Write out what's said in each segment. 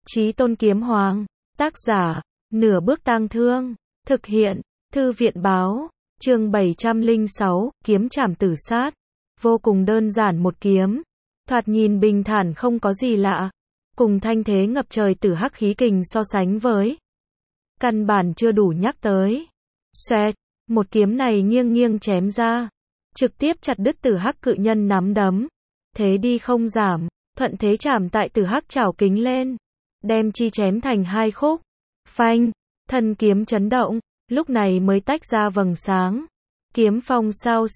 Chí Tôn Kiếm Hoàng, tác giả, Nửa Bước Tang Thương, thực hiện, Thư viện báo, chương 706, kiếm trảm tử sát. Vô cùng đơn giản một kiếm, thoạt nhìn bình thản không có gì lạ, cùng thanh thế ngập trời tử hắc khí kình so sánh với, căn bản chưa đủ nhắc tới. Xoẹt, một kiếm này nghiêng nghiêng chém ra, trực tiếp chặt đứt tử hắc cự nhân nắm đấm, thế đi không giảm, thuận thế chạm tại tử hắc chảo kính lên, đem chi chém thành hai khúc. Phanh, thân kiếm chấn động, lúc này mới tách ra vầng sáng. Kiếm phong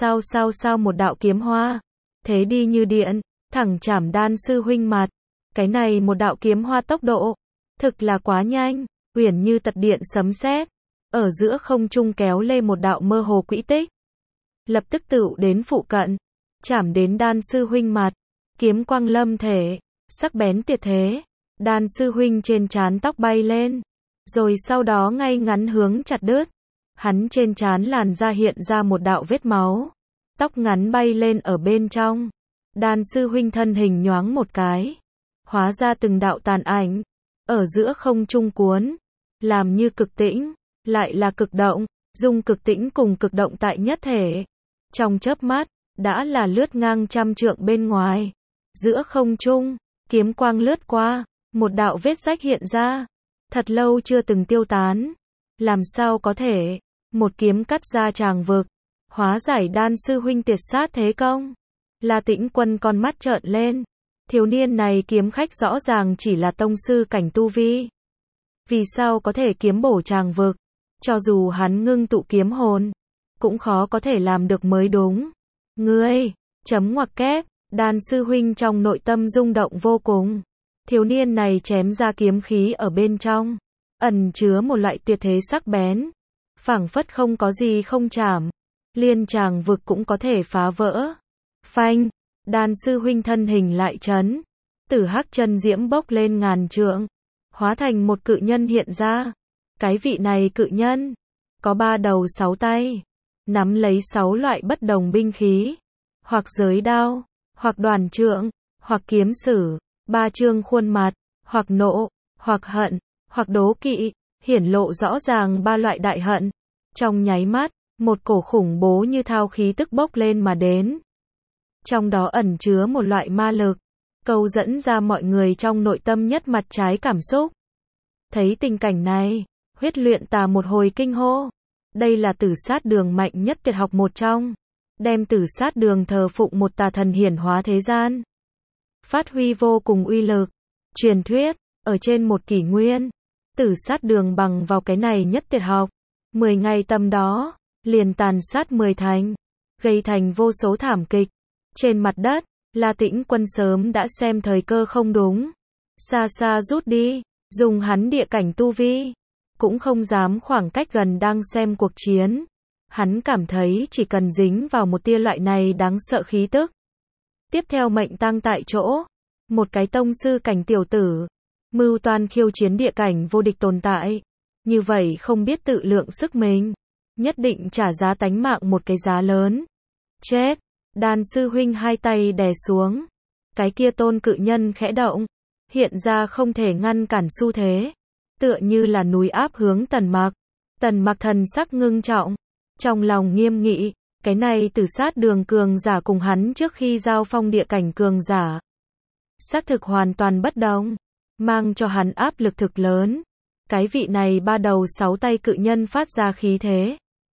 sao một đạo kiếm hoa, thế đi như điện, thẳng chảm Đan sư huynh mặt. Cái này một đạo kiếm hoa tốc độ, thực là quá nhanh, uyển như tật điện sấm sét, ở giữa không trung kéo lê một đạo mơ hồ quỹ tích. Lập tức tựu đến phụ cận, chảm đến Đan sư huynh mặt, kiếm quang lâm thể, sắc bén tuyệt thế. Đan sư huynh trên trán tóc bay lên, rồi sau đó ngay ngắn hướng chặt đứt. Hắn trên trán làn da hiện ra một đạo vết máu, tóc ngắn bay lên ở bên trong. Đan sư huynh thân hình nhoáng một cái, hóa ra từng đạo tàn ảnh, ở giữa không trung cuốn, làm như cực tĩnh, lại là cực động, dung cực tĩnh cùng cực động tại nhất thể. Trong chớp mắt, đã là lướt ngang trăm trượng bên ngoài. Giữa không trung, kiếm quang lướt qua, một đạo vết rách hiện ra, thật lâu chưa từng tiêu tán. Làm sao có thể, một kiếm cắt ra tràng vực, hóa giải Đan sư huynh tiệt sát thế công. La Tĩnh Quân con mắt trợn lên, thiếu niên này kiếm khách rõ ràng chỉ là tông sư cảnh tu vi. Vì sao có thể kiếm bổ tràng vực, cho dù hắn ngưng tụ kiếm hồn, cũng khó có thể làm được mới đúng. Ngươi, chấm ngoặc kép, Đan sư huynh trong nội tâm rung động vô cùng. Thiếu niên này chém ra kiếm khí ở bên trong, ẩn chứa một loại tuyệt thế sắc bén, phảng phất không có gì không chảm, liên tràng vực cũng có thể phá vỡ. Phanh, Đan sư huynh thân hình lại chấn, tử hắc chân diễm bốc lên ngàn trượng, hóa thành một cự nhân hiện ra. Cái vị này cự nhân, có 3 đầu 6 tay, nắm lấy 6 loại bất đồng binh khí, hoặc giới đao, hoặc đoản trượng, hoặc kiếm sử, 3 trương khuôn mặt, hoặc nộ, hoặc hận, hoặc đố kỵ, hiển lộ rõ ràng 3 loại đại hận. Trong nháy mắt, một cổ khủng bố như thao khí tức bốc lên mà đến. Trong đó ẩn chứa một loại ma lực, câu dẫn ra mọi người trong nội tâm nhất mặt trái cảm xúc. Thấy tình cảnh này, Huyết Luyện Tà một hồi kinh hô. Đây là Tử Sát Đường mạnh nhất tuyệt học một trong, đem Tử Sát Đường thờ phụng một tà thần hiển hóa thế gian, phát huy vô cùng uy lực. Truyền thuyết, ở trên một kỷ nguyên, Tử Sát Đường bằng vào cái này nhất tuyệt học, 10 ngày tầm đó, liền tàn sát 10 thành, gây thành vô số thảm kịch. Trên mặt đất, La Tĩnh Quân sớm đã xem thời cơ không đúng, xa xa rút đi, dùng hắn địa cảnh tu vi, cũng không dám khoảng cách gần đang xem cuộc chiến. Hắn cảm thấy chỉ cần dính vào một tia loại này đáng sợ khí tức, tiếp theo mệnh tang tại chỗ. Một cái tông sư cảnh tiểu tử, mưu toan khiêu chiến địa cảnh vô địch tồn tại, như vậy không biết tự lượng sức mình, nhất định trả giá tánh mạng một cái giá lớn. Chết! Đan sư huynh hai tay đè xuống, cái kia tôn cự nhân khẽ động, hiện ra không thể ngăn cản xu thế, tựa như là núi áp hướng Tần Mặc. Tần Mặc thần sắc ngưng trọng, trong lòng nghiêm nghị, cái này Tử Sát Đường cường giả cùng hắn trước khi giao phong địa cảnh cường giả, xác thực hoàn toàn bất đồng, mang cho hắn áp lực thực lớn. Cái vị này 3 đầu 6 tay cự nhân phát ra khí thế,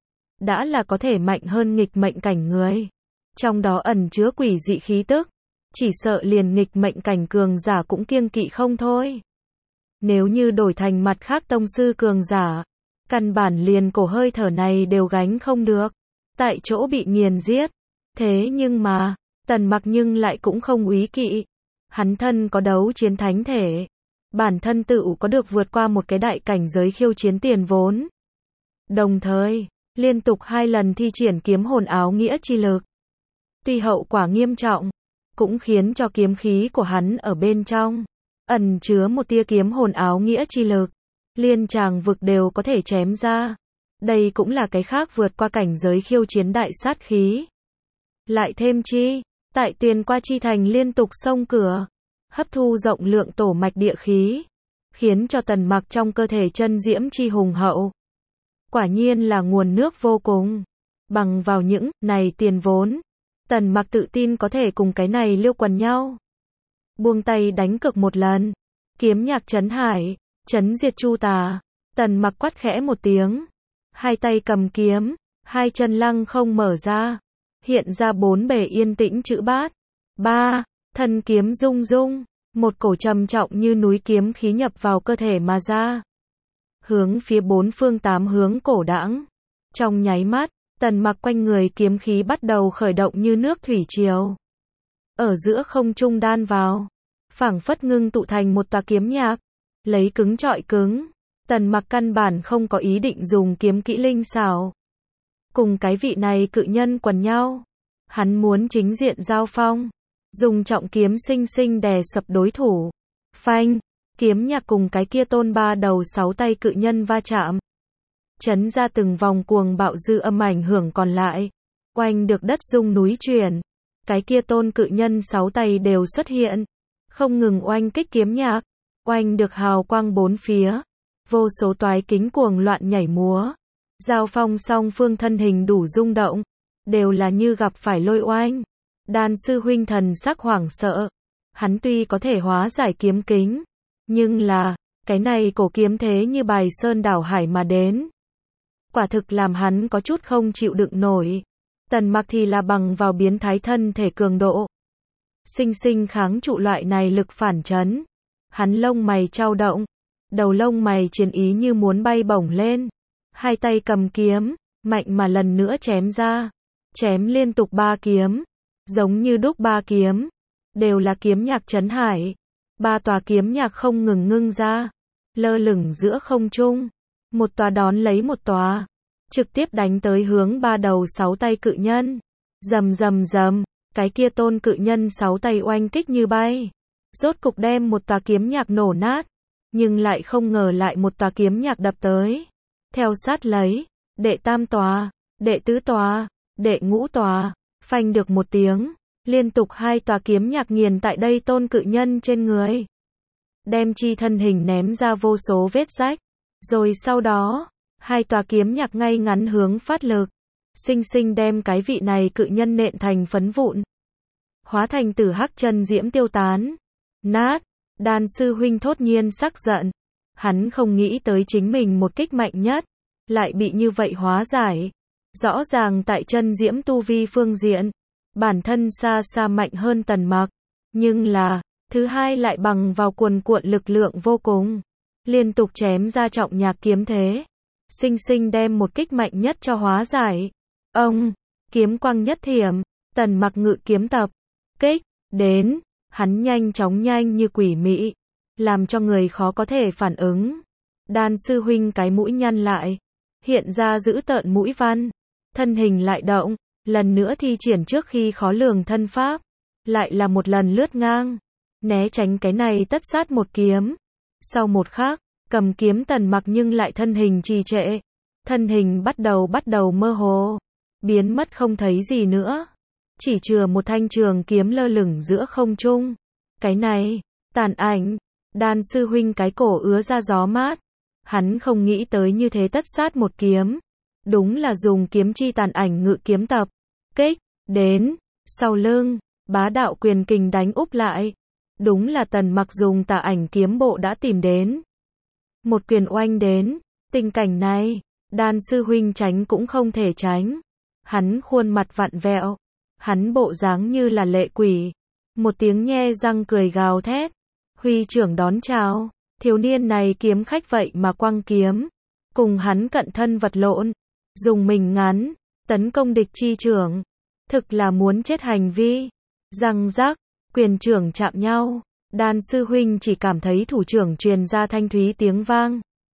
đã là có thể mạnh hơn nghịch mệnh cảnh người, trong đó ẩn chứa quỷ dị khí tức, chỉ sợ liền nghịch mệnh cảnh cường giả cũng kiêng kỵ không thôi. Nếu như đổi thành mặt khác tông sư cường giả, căn bản liền cổ hơi thở này đều gánh không được, tại chỗ bị nghiền giết. Thế nhưng mà, Tần Mặc nhưng lại cũng không úy kỵ, hắn thân có đấu chiến thánh thể, bản thân tự có được vượt qua một cái đại cảnh giới khiêu chiến tiền vốn. Đồng thời, liên tục 2 lần thi triển kiếm hồn áo nghĩa chi lực. Tuy hậu quả nghiêm trọng, cũng khiến cho kiếm khí của hắn ở bên trong ẩn chứa một tia kiếm hồn áo nghĩa chi lực, liên tràng vực đều có thể chém ra. Đây cũng là cái khác vượt qua cảnh giới khiêu chiến đại sát khí. Lại thêm chi, tại Tuyền Qua chi thành liên tục xông cửa, hấp thu rộng lượng tổ mạch địa khí, khiến cho Tần Mặc trong cơ thể chân diễm chi hùng hậu. Quả nhiên là nguồn nước vô cùng. Bằng vào những này tiền vốn, Tần Mặc tự tin có thể cùng cái này liêu quần nhau. Buông tay đánh cược một lần. Kiếm nhạc trấn hải, trấn diệt chu tà. Tần Mặc quát khẽ một tiếng. Hai tay cầm kiếm, hai chân lăng không mở ra. Hiện ra bốn bề yên tĩnh chữ bát. Ba, thân kiếm rung rung. Một cổ trầm trọng như núi kiếm khí nhập vào cơ thể mà ra. Hướng phía bốn phương tám hướng cổ đãng. Trong nháy mắt, Tần Mặc quanh người kiếm khí bắt đầu khởi động như nước thủy triều. Ở giữa không trung đan vào, phảng phất ngưng tụ thành một tòa kiếm nhạc, lấy cứng trọi cứng. Tần Mặc căn bản không có ý định dùng kiếm kỹ linh xảo. Cùng cái vị này cự nhân quần nhau. Hắn muốn chính diện giao phong, dùng trọng kiếm sinh sinh đè sập đối thủ. Phanh, kiếm nhạc cùng cái kia tôn ba đầu sáu tay cự nhân va chạm. Chấn ra từng vòng cuồng bạo dư âm ảnh hưởng còn lại. Oanh được đất rung núi chuyển. Cái kia tôn cự nhân sáu tay đều xuất hiện. Không ngừng oanh kích kiếm nhạc. Oanh được hào quang bốn phía. Vô số toái kính cuồng loạn nhảy múa. Giao phong song phương thân hình đủ rung động. Đều là như gặp phải lôi oanh. Đan sư huynh thần sắc hoảng sợ. Hắn tuy có thể hóa giải kiếm kính. Nhưng là, cái này cổ kiếm thế như bài sơn đảo hải mà đến. Quả thực làm hắn có chút không chịu đựng nổi. Tần Mặc thì là bằng vào biến thái thân thể cường độ. Sinh sinh kháng trụ loại này lực phản chấn. Hắn lông mày chao động. Đầu lông mày chiến ý như muốn bay bổng lên. Hai tay cầm kiếm, mạnh mà lần nữa chém ra. Chém liên tục ba kiếm. Giống như đúc ba kiếm. Đều là kiếm nhạc trấn hải. Ba tòa kiếm nhạc không ngừng ngưng ra. Lơ lửng giữa không trung. Một tòa đón lấy một tòa. Trực tiếp đánh tới hướng ba đầu sáu tay cự nhân. Rầm rầm rầm. Cái kia tôn cự nhân sáu tay oanh kích như bay. Rốt cục đem một tòa kiếm nhạc nổ nát. Nhưng lại không ngờ lại một tòa kiếm nhạc đập tới. Theo sát lấy. Đệ tam tòa. Đệ tứ tòa. Đệ ngũ tòa. Phanh được một tiếng. Liên tục hai tòa kiếm nhạc nghiền tại đây tôn cự nhân trên người. Đem chi thân hình ném ra vô số vết rách. Rồi sau đó, hai tòa kiếm nhạc ngay ngắn hướng phát lực. Sinh sinh đem cái vị này cự nhân nện thành phấn vụn. Hóa thành tử hắc chân diễm tiêu tán. Nát, đan sư huynh thốt nhiên sắc giận. Hắn không nghĩ tới chính mình một kích mạnh nhất. Lại bị như vậy hóa giải. Rõ ràng tại chân diễm tu vi phương diện. Bản thân xa xa mạnh hơn Tần Mặc. Nhưng là, thứ hai lại bằng vào cuồn cuộn lực lượng vô cùng. Liên tục chém ra trọng nhạc kiếm thế. Sinh sinh đem một kích mạnh nhất cho hóa giải. Ông, kiếm quang nhất thiểm. Tần Mặc ngự kiếm tập. Kích, đến. Hắn nhanh chóng nhanh như quỷ mị. Làm cho người khó có thể phản ứng. Đan sư huynh cái mũi nhăn lại. Hiện ra giữ tợn mũi văn. Thân hình lại động. Lần nữa thi triển trước khi khó lường thân pháp. Lại là một lần lướt ngang. Né tránh cái này tất sát một kiếm. Sau một khắc, cầm kiếm Tần Mặc nhưng lại thân hình trì trệ. Thân hình bắt đầu mơ hồ. Biến mất không thấy gì nữa. Chỉ chừa một thanh trường kiếm lơ lửng giữa không trung. Cái này, tàn ảnh. Đan sư huynh cái cổ ứa ra gió mát. Hắn không nghĩ tới như thế tất sát một kiếm. Đúng là dùng kiếm chi tàn ảnh ngự kiếm tập. Kích, đến, sau lưng, bá đạo quyền kình đánh úp lại. Đúng là Tần Mặc dùng tà ảnh kiếm bộ đã tìm đến. Một quyền oanh đến, tình cảnh này, đan sư huynh tránh cũng không thể tránh. Hắn khuôn mặt vặn vẹo, hắn bộ dáng như là lệ quỷ. Một tiếng nhe răng cười gào thét, huy trưởng đón chào, thiếu niên này kiếm khách vậy mà quăng kiếm. Cùng hắn cận thân vật lộn, dùng mình ngắn, tấn công địch chi trưởng. Thực là muốn chết hành vi. Răng rắc, quyền trưởng chạm nhau. Đan sư huynh chỉ cảm thấy thủ trưởng truyền ra thanh thúy tiếng vang.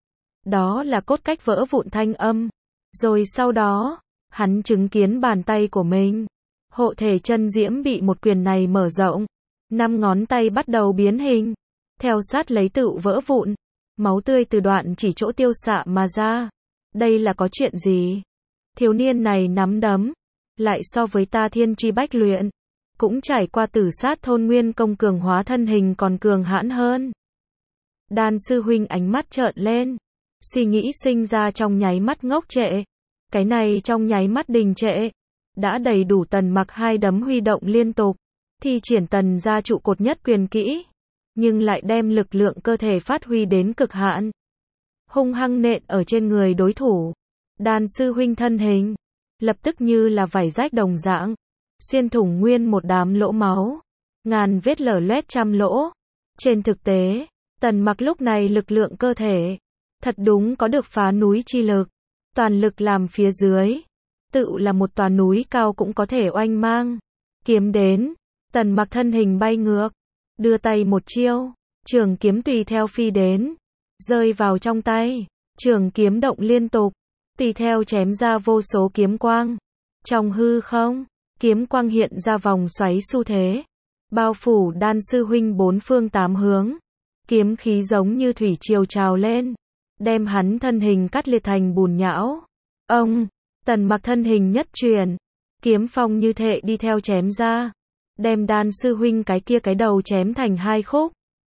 Đó là cốt cách vỡ vụn thanh âm. Rồi sau đó, hắn chứng kiến bàn tay của mình. Hộ thể chân diễm bị một quyền này mở rộng. 5 ngón tay bắt đầu biến hình. Theo sát lấy tự vỡ vụn. Máu tươi từ đoạn chỉ chỗ tiêu xạ mà ra. Đây là có chuyện gì? Thiếu niên này nắm đấm. Lại so với ta thiên truy bách luyện. Cũng trải qua tử sát thôn nguyên công cường hóa thân hình còn cường hãn hơn. Đan sư huynh ánh mắt trợn lên. Suy nghĩ sinh ra trong nháy mắt ngốc trệ. Cái này trong nháy mắt đình trệ. Đã đầy đủ Tần Mặc hai đấm huy động liên tục. Thi triển Tần gia trụ cột nhất quyền kỹ. Nhưng lại đem lực lượng cơ thể phát huy đến cực hạn. Hung hăng nện ở trên người đối thủ. Đan sư huynh thân hình. Lập tức như là vải rách đồng dạng. Xuyên thủng nguyên một đám lỗ máu. Ngàn vết lở loét trăm lỗ. Trên thực tế, Tần Mặc lúc này lực lượng cơ thể. Thật đúng có được phá núi chi lực. Toàn lực làm phía dưới. Tự là một tòa núi cao cũng có thể oanh mang. Kiếm đến. Tần Mặc thân hình bay ngược. Đưa tay một chiêu. Trường kiếm tùy theo phi đến. Rơi vào trong tay. Trường kiếm động liên tục. Tùy theo chém ra vô số kiếm quang. Trong hư không, kiếm quang hiện ra vòng xoáy xu thế. Bao phủ đan sư huynh bốn phương tám hướng. Kiếm khí giống như thủy triều trào lên. Đem hắn thân hình cắt liệt thành bùn nhão. Ông, Tần Mặc thân hình nhất chuyển. Kiếm phong như thệ đi theo chém ra. Đem đan sư huynh cái đầu chém thành hai khúc.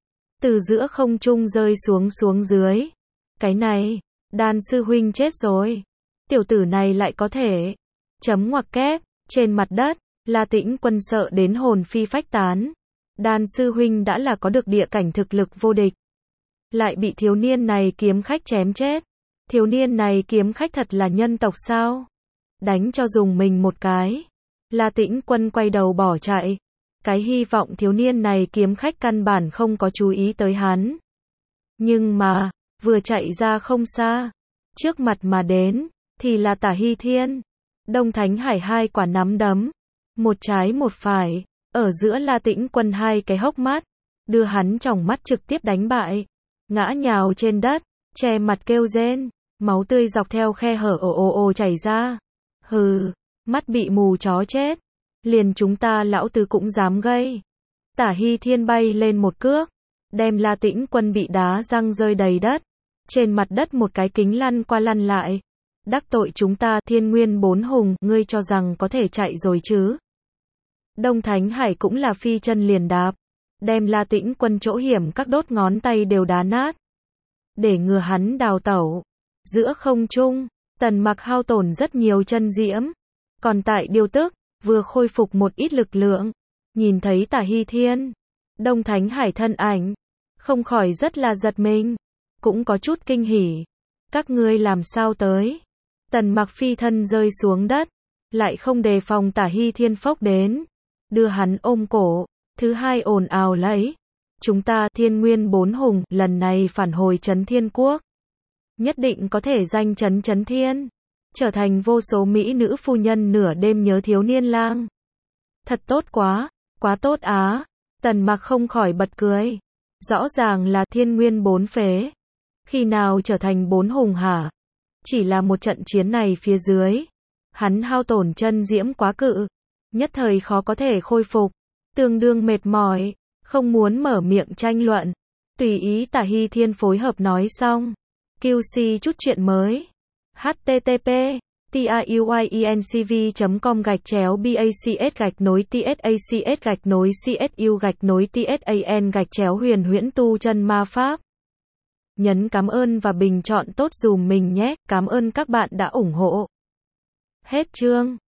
Từ giữa không trung rơi xuống dưới. Cái này, đan sư huynh chết rồi. Tiểu tử này lại có thể. Chấm ngoặc kép, trên mặt đất, La Tĩnh Quân sợ đến hồn phi phách tán. Đan sư huynh đã là có được địa cảnh thực lực vô địch. Lại bị thiếu niên này kiếm khách chém chết. Thiếu niên này kiếm khách thật là nhân tộc sao? Đánh cho dùng mình một cái. La Tĩnh Quân quay đầu bỏ chạy. Cái hy vọng thiếu niên này kiếm khách căn bản không có chú ý tới hắn. Nhưng mà, vừa chạy ra không xa, trước mặt mà đến, thì là Tả Hy Thiên. Đông Thánh Hải hai quả nắm đấm, một trái một phải, ở giữa La Tĩnh Quân hai cái hốc mắt, đưa hắn tròng mắt trực tiếp đánh bại. Ngã nhào trên đất, che mặt kêu rên, máu tươi dọc theo khe hở ồ chảy ra. Hừ, mắt bị mù chó chết. Liền chúng ta lão tứ cũng dám gây. Tả Hy Thiên bay lên một cước, đem La Tĩnh Quân bị đá răng rơi đầy đất. Trên mặt đất một cái kính lăn qua lăn lại. Đắc tội chúng ta Thiên Nguyên bốn hùng, ngươi cho rằng có thể chạy rồi chứ? Đông Thánh Hải cũng là phi chân liền đạp, đem La Tĩnh Quân chỗ hiểm các đốt ngón tay đều đá nát. Để ngừa hắn đào tẩu. Giữa không trung, Tần Mặc hao tổn rất nhiều chân diễm. Còn tại điều tức, vừa khôi phục một ít lực lượng. Nhìn thấy Tả Hy Thiên, Đông Thánh Hải thân ảnh, không khỏi rất là giật mình. Cũng có chút kinh hỉ. Các ngươi làm sao tới? Tần Mặc phi thân rơi xuống đất. Lại không đề phòng Tả Hy Thiên phốc đến. Đưa hắn ôm cổ. Thứ hai ồn ào lấy. Chúng ta Thiên Nguyên bốn hùng lần này phản hồi Trấn Thiên Quốc. Nhất định có thể danh chấn Trấn Thiên. Trở thành vô số mỹ nữ phu nhân nửa đêm nhớ thiếu niên lang. Thật tốt quá tốt á. Tần Mặc không khỏi bật cười. Rõ ràng là Thiên Nguyên bốn phế. Khi nào trở thành bốn hùng hả? Chỉ là một trận chiến này phía dưới. Hắn hao tổn chân diễm quá cự. Nhất thời khó có thể khôi phục. Tương đương mệt mỏi. Không muốn mở miệng tranh luận. Tùy ý Tả Hy Thiên phối hợp nói xong. QC chút chuyện mới. http tayuinc.com/bacs-tsacs-csu-tsan-huyền huyễn tu chân ma pháp. Nhấn cảm ơn và bình chọn tốt dùm mình nhé. Cảm ơn các bạn đã ủng hộ. Hết chương.